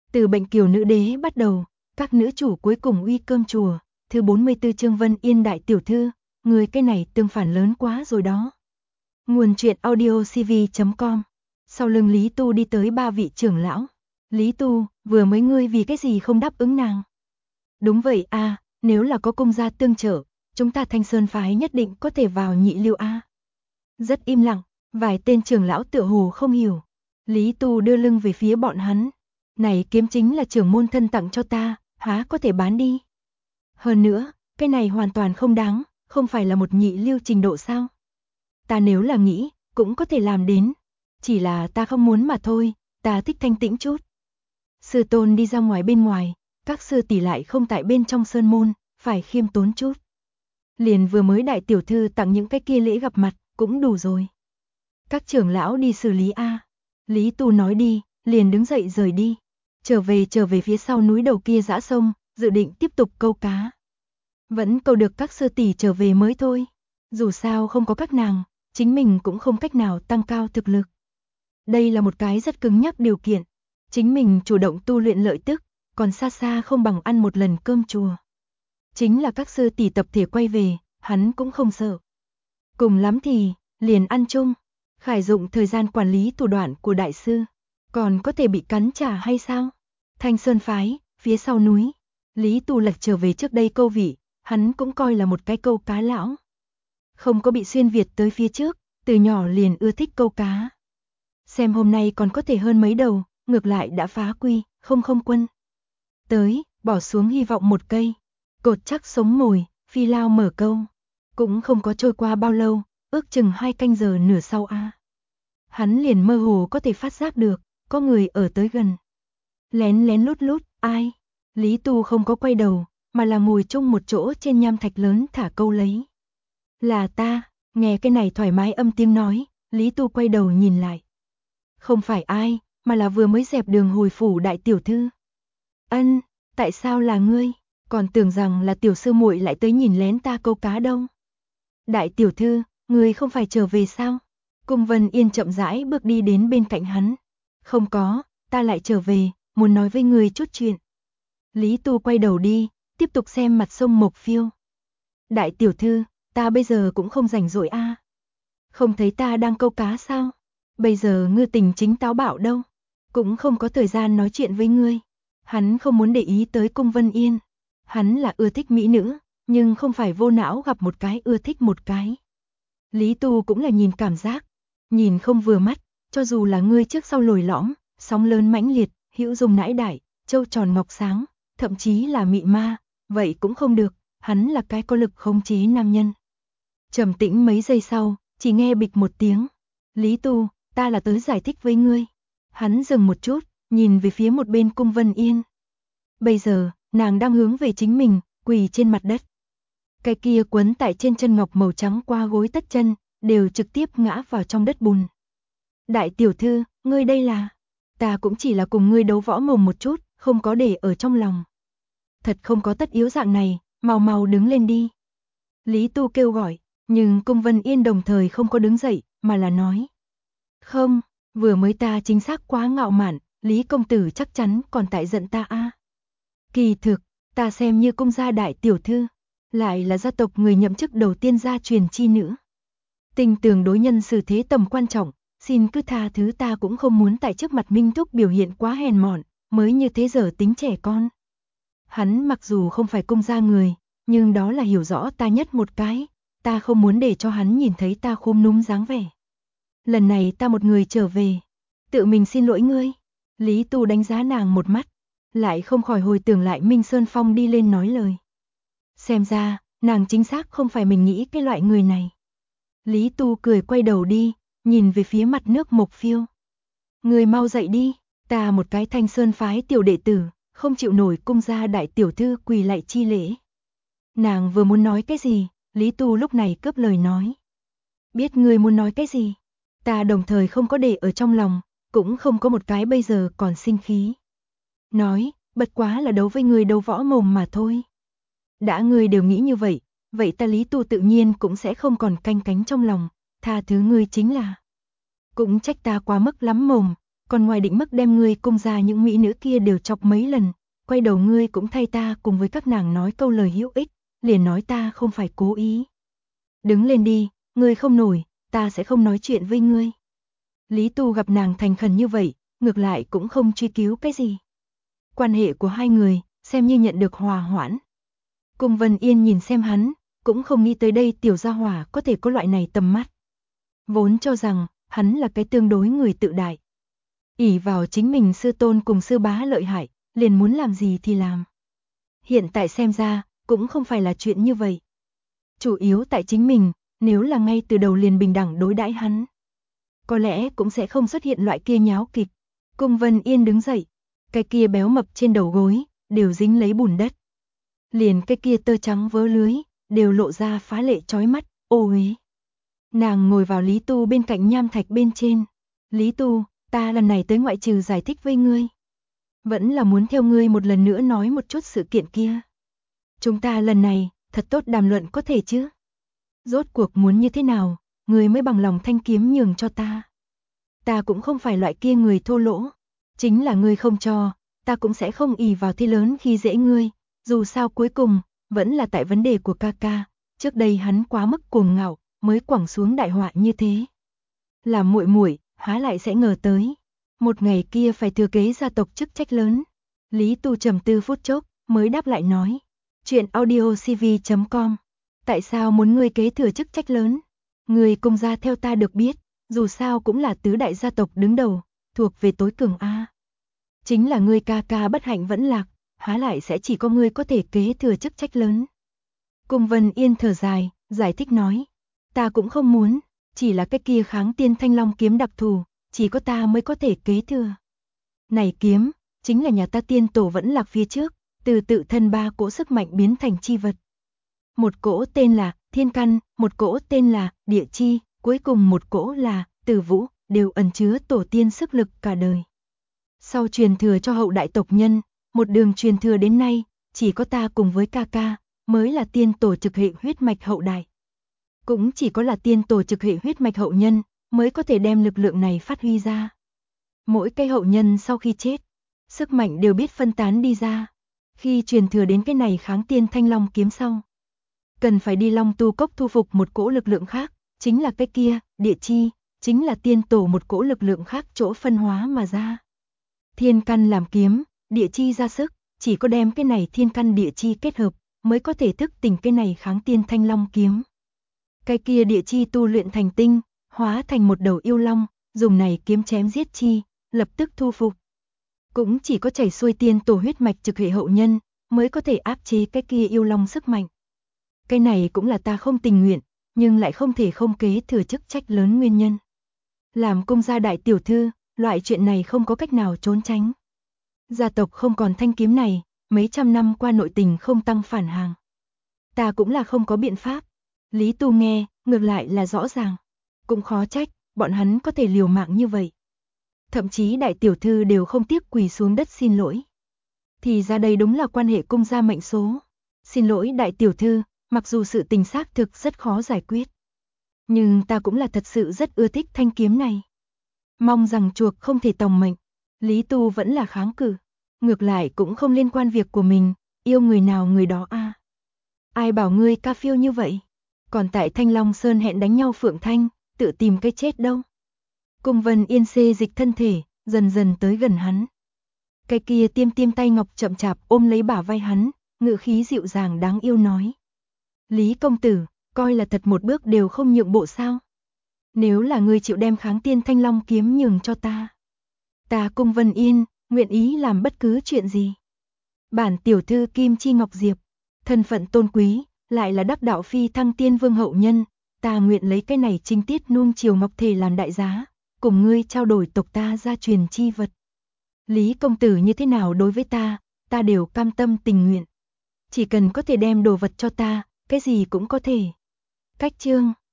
Từ bệnh kiều nữ đế bắt đầu, các nữ chủ cuối cùng uy cơm chùa, thứ 44 chương Vân Yên đại tiểu thư, người cái này tương phản lớn quá rồi đó. Nguồn truyện audio cv.com. Sau lưng Lý Tu đi tới ba vị trưởng lão. Lý Tu, vừa mới ngươi vì cái gì không đáp ứng nàng? Đúng vậy a, nếu là có công gia tương trợ, chúng ta Thanh Sơn phái nhất định có thể vào nhị lưu a. Rất im lặng, vài tên trưởng lão tựa hồ không hiểu. Lý Tu đưa lưng về phía bọn hắn. Này kiếm chính là trưởng môn thân tặng cho ta, há có thể bán đi. Hơn nữa, cái này hoàn toàn không đáng, không phải là một nhị lưu trình độ sao? Ta nếu là nghĩ, cũng có thể làm đến. Chỉ là ta không muốn mà thôi, ta thích thanh tĩnh chút. Sư tôn đi ra ngoài bên ngoài, các sư tỷ lại không tại bên trong sơn môn, phải khiêm tốn chút. Liền vừa mới đại tiểu thư tặng những cái kia lễ gặp mặt, cũng đủ rồi. Các trưởng lão đi xử lý a. Lý Tu nói đi, liền đứng dậy rời đi. Trở về phía sau núi đầu kia dã sông, dự định tiếp tục câu cá. Vẫn câu được các sư tỷ trở về mới thôi. Dù sao không có các nàng, chính mình cũng không cách nào tăng cao thực lực. Đây là một cái rất cứng nhắc điều kiện. Chính mình chủ động tu luyện lợi tức, còn xa xa không bằng ăn một lần cơm chùa. Chính là các sư tỷ tập thể quay về, hắn cũng không sợ. Cùng lắm thì, liền ăn chung. Khải dụng thời gian quản lý thủ đoạn của đại sư. Còn có thể bị cắn trả hay sao? Thanh Sơn phái, phía sau núi. Lý Tu Lật trở về trước đây câu vị, hắn cũng coi là một cái câu cá lão. Không có bị xuyên Việt tới phía trước, từ nhỏ liền ưa thích câu cá. Xem hôm nay còn có thể hơn mấy đầu, ngược lại đã phá quy, không quân. Tới, bỏ xuống hy vọng một cây. Cột chắc sống mồi, phi lao mở câu. Cũng không có trôi qua bao lâu, ước chừng 2 canh giờ nửa sau a. Hắn liền mơ hồ có thể phát giác được, có người ở tới gần. Lén lén lút lút, ai? Lý Tu không có quay đầu, mà là ngồi chung một chỗ trên nham thạch lớn thả câu lấy. Là ta, nghe cái này thoải mái âm tiếng nói, Lý Tu quay đầu nhìn lại. Không phải ai, mà là vừa mới dẹp đường hồi phủ đại tiểu thư. Ân, tại sao là ngươi? Còn tưởng rằng là tiểu sư muội lại tới nhìn lén ta câu cá đâu. Đại tiểu thư, ngươi không phải trở về sao? Cung Vân Yên chậm rãi bước đi đến bên cạnh hắn. Không có, ta lại trở về, muốn nói với ngươi chút chuyện. Lý Tu quay đầu đi, tiếp tục xem mặt sông Mộc Phiêu. Đại tiểu thư, ta bây giờ cũng không rảnh rỗi a. Không thấy ta đang câu cá sao? Bây giờ ngư tình chính táo bạo đâu. Cũng không có thời gian nói chuyện với ngươi. Hắn không muốn để ý tới Cung Vân Yên. Hắn là ưa thích mỹ nữ, nhưng không phải vô não gặp một cái ưa thích một cái. Lý Tu cũng là nhìn cảm giác. Nhìn không vừa mắt, cho dù là ngươi trước sau lồi lõm, sóng lớn mãnh liệt, hữu dung nãi đại, châu tròn ngọc sáng, thậm chí là mị ma, vậy cũng không được, hắn là cái có lực khống chế nam nhân. Trầm tĩnh mấy giây sau, chỉ nghe bịch một tiếng. Lý Tu, ta là tới giải thích với ngươi. Hắn dừng một chút, nhìn về phía một bên Cung Vân Yên. Bây giờ, nàng đang hướng về chính mình, quỳ trên mặt đất. Cái kia quấn tại trên chân ngọc màu trắng qua gối tất chân, đều trực tiếp ngã vào trong đất bùn. Đại tiểu thư, ngươi đây là... Ta cũng chỉ là cùng ngươi đấu võ mồm một chút, không có để ở trong lòng. Thật không có tất yếu dạng này, mau đứng lên đi. Lý Tu kêu gọi, nhưng Cung Vân Yên đồng thời không có đứng dậy, mà là nói. Không, vừa mới ta chính xác quá ngạo mạn, Lý công tử chắc chắn còn tại giận ta a. Kỳ thực, ta xem như cung gia đại tiểu thư, lại là gia tộc người nhậm chức đầu tiên gia truyền chi nữ. Tình tường đối nhân xử thế tầm quan trọng, xin cứ tha thứ ta cũng không muốn tại trước mặt Minh Thúc biểu hiện quá hèn mọn, mới như thế giờ tính trẻ con. Hắn mặc dù không phải cung gia người, nhưng đó là hiểu rõ ta nhất một cái, ta không muốn để cho hắn nhìn thấy ta khúm núm dáng vẻ. Lần này ta một người trở về, tự mình xin lỗi ngươi. Lý Tu đánh giá nàng một mắt, lại không khỏi hồi tưởng lại Minh Sơn Phong đi lên nói lời. Xem ra, nàng chính xác không phải mình nghĩ cái loại người này. Lý Tu cười quay đầu đi, nhìn về phía mặt nước Mộc Phiêu. Người mau dậy đi, ta một cái Thanh Sơn phái tiểu đệ tử, không chịu nổi cung gia đại tiểu thư quỳ lại chi lễ. Nàng vừa muốn nói cái gì, Lý Tu lúc này cướp lời nói. Biết ngươi muốn nói cái gì, ta đồng thời không có để ở trong lòng, cũng không có một cái bây giờ còn sinh khí. Nói, bất quá là đấu với ngươi đấu võ mồm mà thôi. Đã ngươi đều nghĩ như vậy, vậy ta Lý Tu tự nhiên cũng sẽ không còn canh cánh trong lòng, tha thứ ngươi chính là. Cũng trách ta quá mức lắm mồm, còn ngoài định mức đem ngươi cung ra những mỹ nữ kia đều chọc mấy lần, quay đầu ngươi cũng thay ta cùng với các nàng nói câu lời hữu ích, liền nói ta không phải cố ý. Đứng lên đi, ngươi không nổi, ta sẽ không nói chuyện với ngươi. Lý Tu gặp nàng thành khẩn như vậy, ngược lại cũng không truy cứu cái gì. Quan hệ của hai người, xem như nhận được hòa hoãn. Cung Vân Yên nhìn xem hắn, cũng không nghĩ tới đây tiểu gia hỏa có thể có loại này tầm mắt. Vốn cho rằng, hắn là cái tương đối người tự đại. Ỷ vào chính mình sư tôn cùng sư bá lợi hại, liền muốn làm gì thì làm. Hiện tại xem ra, cũng không phải là chuyện như vậy. Chủ yếu tại chính mình, nếu là ngay từ đầu liền bình đẳng đối đãi hắn, có lẽ cũng sẽ không xuất hiện loại kia nháo kịch. Cung Vân Yên đứng dậy, cái kia béo mập trên đầu gối, đều dính lấy bùn đất. Liền cái kia tơ trắng vớ lưới, đều lộ ra phá lệ chói mắt, ô uế. Nàng ngồi vào Lý Tu bên cạnh nham thạch bên trên. Lý Tu, ta lần này tới ngoại trừ giải thích với ngươi, vẫn là muốn theo ngươi một lần nữa nói một chút sự kiện kia. Chúng ta lần này, thật tốt đàm luận có thể chứ? Rốt cuộc muốn như thế nào, ngươi mới bằng lòng thanh kiếm nhường cho ta. Ta cũng không phải loại kia người thô lỗ, chính là ngươi không cho, ta cũng sẽ không ỷ vào thế lớn khi dễ ngươi, dù sao cuối cùng, vẫn là tại vấn đề của ca ca, trước đây hắn quá mức cuồng ngạo, mới quẳng xuống đại họa như thế. Làm muội muội, há lại sẽ ngờ tới, một ngày kia phải thừa kế gia tộc chức trách lớn. Lý Tu trầm tư phút chốc, mới đáp lại nói, chuyện audiocv.com, tại sao muốn ngươi kế thừa chức trách lớn? Ngươi cùng gia theo ta được biết, dù sao cũng là tứ đại gia tộc đứng đầu, thuộc về tối cường A. Chính là ngươi ca ca bất hạnh vẫn lạc, há lại sẽ chỉ có ngươi có thể kế thừa chức trách lớn. Cung Vân Yên thở dài, giải thích nói, ta cũng không muốn, chỉ là cái kia Kháng Tiên Thanh Long kiếm đặc thù, chỉ có ta mới có thể kế thừa. Này kiếm, chính là nhà ta tiên tổ vẫn lạc phía trước, từ tự thân 3 cỗ sức mạnh biến thành chi vật. Một cỗ tên là Thiên Căn, một cỗ tên là Địa Chi, cuối cùng một cỗ là Tử Vũ, đều ẩn chứa tổ tiên sức lực cả đời. Sau truyền thừa cho hậu đại tộc nhân, một đường truyền thừa đến nay, chỉ có ta cùng với ca ca, mới là tiên tổ trực hệ huyết mạch hậu đại. Cũng chỉ có là tiên tổ trực hệ huyết mạch hậu nhân, mới có thể đem lực lượng này phát huy ra. Mỗi cái hậu nhân sau khi chết, sức mạnh đều biết phân tán đi ra. Khi truyền thừa đến cái này Kháng Tiên Thanh Long kiếm sau, cần phải đi Long Tu Cốc thu phục một cỗ lực lượng khác, chính là cái kia, Địa Chi, chính là tiên tổ một cỗ lực lượng khác chỗ phân hóa mà ra. Thiên Căn làm kiếm, Địa Chi ra sức, chỉ có đem cái này Thiên Căn Địa Chi kết hợp, mới có thể thức tỉnh cái này Kháng Tiên Thanh Long kiếm. Cái kia Địa Chi tu luyện thành tinh, hóa thành một đầu yêu long, dùng này kiếm chém giết chi, lập tức thu phục. Cũng chỉ có chảy xuôi tiên tổ huyết mạch trực hệ hậu nhân, mới có thể áp chế cái kia yêu long sức mạnh. Cái này cũng là ta không tình nguyện, nhưng lại không thể không kế thừa chức trách lớn nguyên nhân. Làm cung gia đại tiểu thư, loại chuyện này không có cách nào trốn tránh. Gia tộc không còn thanh kiếm này, mấy trăm năm qua nội tình không tăng phản hàng. Ta cũng là không có biện pháp. Lý Tu nghe, ngược lại là rõ ràng. Cũng khó trách, bọn hắn có thể liều mạng như vậy. Thậm chí đại tiểu thư đều không tiếc quỳ xuống đất xin lỗi. Thì ra đây đúng là quan hệ cung gia mệnh số. Xin lỗi đại tiểu thư, mặc dù sự tình xác thực rất khó giải quyết. Nhưng ta cũng là thật sự rất ưa thích thanh kiếm này. Mong rằng chuộc không thể tòng mệnh. Lý Tu vẫn là kháng cự. Ngược lại cũng không liên quan việc của mình, yêu người nào người đó a. Ai bảo ngươi ca phiêu như vậy? Còn tại Thanh Long Sơn hẹn đánh nhau Phượng Thanh, tự tìm cái chết đâu. Cung Vân Yên xê dịch thân thể, dần dần tới gần hắn. Cái kia tiêm tiêm tay ngọc chậm chạp ôm lấy bả vai hắn, ngữ khí dịu dàng đáng yêu nói. Lý công tử, coi là thật một bước đều không nhượng bộ sao? Nếu là ngươi chịu đem Kháng Tiên Thanh Long kiếm nhường cho ta, ta Cung Vân Yên, nguyện ý làm bất cứ chuyện gì. Bản tiểu thư Kim Chi Ngọc Diệp, thân phận tôn quý, lại là đắc đạo phi thăng tiên vương hậu nhân, ta nguyện lấy cái này trinh tiết nuông chiều ngọc thể làm đại giá, cùng ngươi trao đổi tộc ta gia truyền chi vật. Lý công tử như thế nào đối với ta đều cam tâm tình nguyện. Chỉ cần có thể đem đồ vật cho ta, cái gì cũng có thể. Cách chương